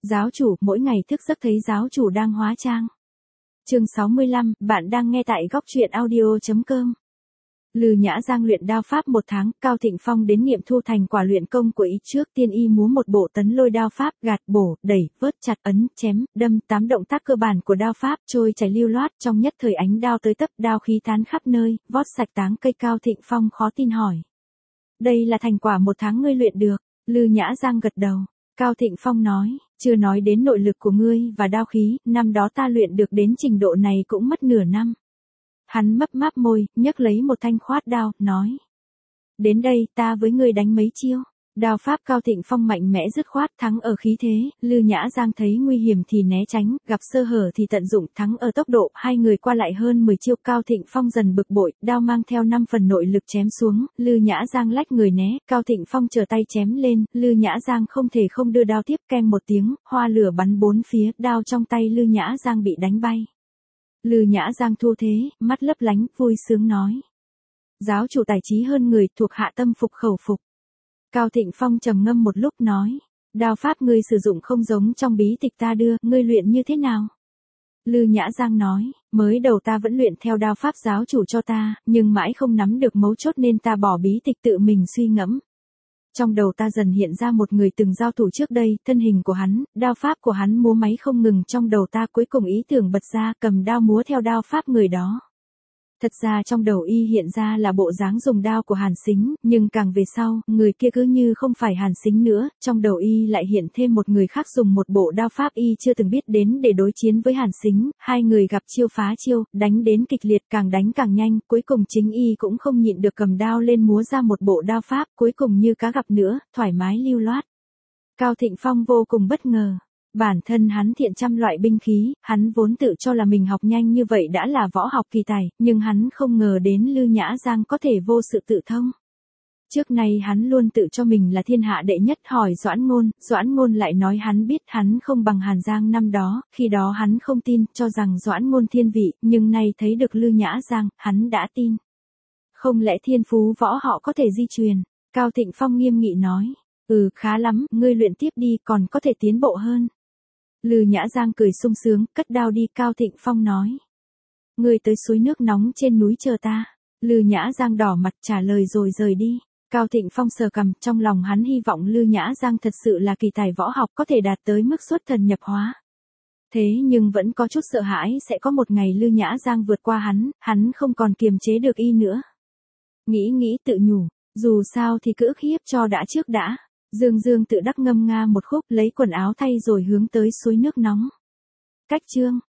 Giáo chủ, mỗi ngày thức giấc thấy giáo chủ đang hóa trang. Chương 65, bạn đang nghe tại góc truyện audio.com. Lư Nhã Giang luyện đao pháp 1 tháng, Cao Thịnh Phong đến nghiệm thu thành quả luyện công của ý trước tiên y múa một bộ tấn lôi đao pháp, gạt, bổ, đẩy, vớt, chặt, ấn, chém, đâm, 8 động tác cơ bản của đao pháp, trôi chảy lưu loát, trong nhất thời ánh đao tới tấp, đao khí tán khắp nơi, vót sạch táng cây. Cao Thịnh Phong khó tin hỏi: "Đây là thành quả 1 tháng ngươi luyện được?" Lư Nhã Giang gật đầu. Cao Thịnh Phong nói: "Chưa nói đến nội lực của ngươi và đao khí, năm đó ta luyện được đến trình độ này cũng mất nửa năm." Hắn mấp máp môi, nhấc lấy một thanh khoát đao, nói: "Đến đây, ta với ngươi đánh mấy chiêu." Đao pháp Cao Thịnh Phong mạnh mẽ dứt khoát, thắng ở khí thế, Lư Nhã Giang thấy nguy hiểm thì né tránh, gặp sơ hở thì tận dụng, thắng ở tốc độ, hai người qua lại hơn 10 chiêu. Cao Thịnh Phong dần bực bội, đao mang theo 5 phần nội lực chém xuống, Lư Nhã Giang lách người né, Cao Thịnh Phong trở tay chém lên, Lư Nhã Giang không thể không đưa đao tiếp, keng một tiếng, hoa lửa bắn bốn phía, đao trong tay Lư Nhã Giang bị đánh bay. Lư Nhã Giang thu thế, mắt lấp lánh, vui sướng nói: "Giáo chủ tài trí hơn người, thuộc hạ tâm phục khẩu phục." Cao Thịnh Phong trầm ngâm một lúc nói: "Đao pháp ngươi sử dụng không giống trong bí tịch ta đưa, ngươi luyện như thế nào?" Lư Nhã Giang nói: "Mới đầu ta vẫn luyện theo đao pháp giáo chủ cho ta, nhưng mãi không nắm được mấu chốt nên ta bỏ bí tịch tự mình suy ngẫm. Trong đầu ta dần hiện ra một người từng giao thủ trước đây, thân hình của hắn, đao pháp của hắn múa máy không ngừng trong đầu ta, cuối cùng ý tưởng bật ra, cầm đao múa theo đao pháp người đó. Thật ra trong đầu y hiện ra là bộ dáng dùng đao của Hàn Sính, nhưng càng về sau, người kia cứ như không phải Hàn Sính nữa, trong đầu y lại hiện thêm một người khác dùng một bộ đao pháp y chưa từng biết đến để đối chiến với Hàn Sính, hai người gặp chiêu phá chiêu, đánh đến kịch liệt, càng đánh càng nhanh, cuối cùng chính y cũng không nhịn được cầm đao lên múa ra một bộ đao pháp, cuối cùng như cá gặp nữa, thoải mái lưu loát." Cao Thịnh Phong vô cùng bất ngờ. Bản thân hắn thiện trăm loại binh khí, hắn vốn tự cho là mình học nhanh như vậy đã là võ học kỳ tài, nhưng hắn không ngờ đến Lư Nhã Giang có thể vô sự tự thông. Trước nay hắn luôn tự cho mình là thiên hạ đệ nhất, hỏi Doãn Ngôn lại nói hắn biết hắn không bằng Hàn Giang năm đó, khi đó hắn không tin, cho rằng Doãn Ngôn thiên vị, nhưng nay thấy được Lư Nhã Giang, hắn đã tin. Không lẽ thiên phú võ họ có thể di truyền? Cao Thịnh Phong nghiêm nghị nói: "Khá lắm, ngươi luyện tiếp đi, còn có thể tiến bộ hơn." Lư Nhã Giang cười sung sướng, cất đao đi. Cao Thịnh Phong nói: "Ngươi tới suối nước nóng trên núi chờ ta." Lư Nhã Giang đỏ mặt trả lời rồi rời đi. Cao Thịnh Phong sờ cằm, trong lòng hắn hy vọng Lư Nhã Giang thật sự là kỳ tài võ học có thể đạt tới mức xuất thần nhập hóa. Thế nhưng vẫn có chút sợ hãi sẽ có một ngày Lư Nhã Giang vượt qua hắn không còn kiềm chế được y nữa. Nghĩ tự nhủ, dù sao thì cứ ức hiếp cho đã trước đã. Dương tự đắc ngâm nga một khúc, lấy quần áo thay rồi hướng tới suối nước nóng. Cách chương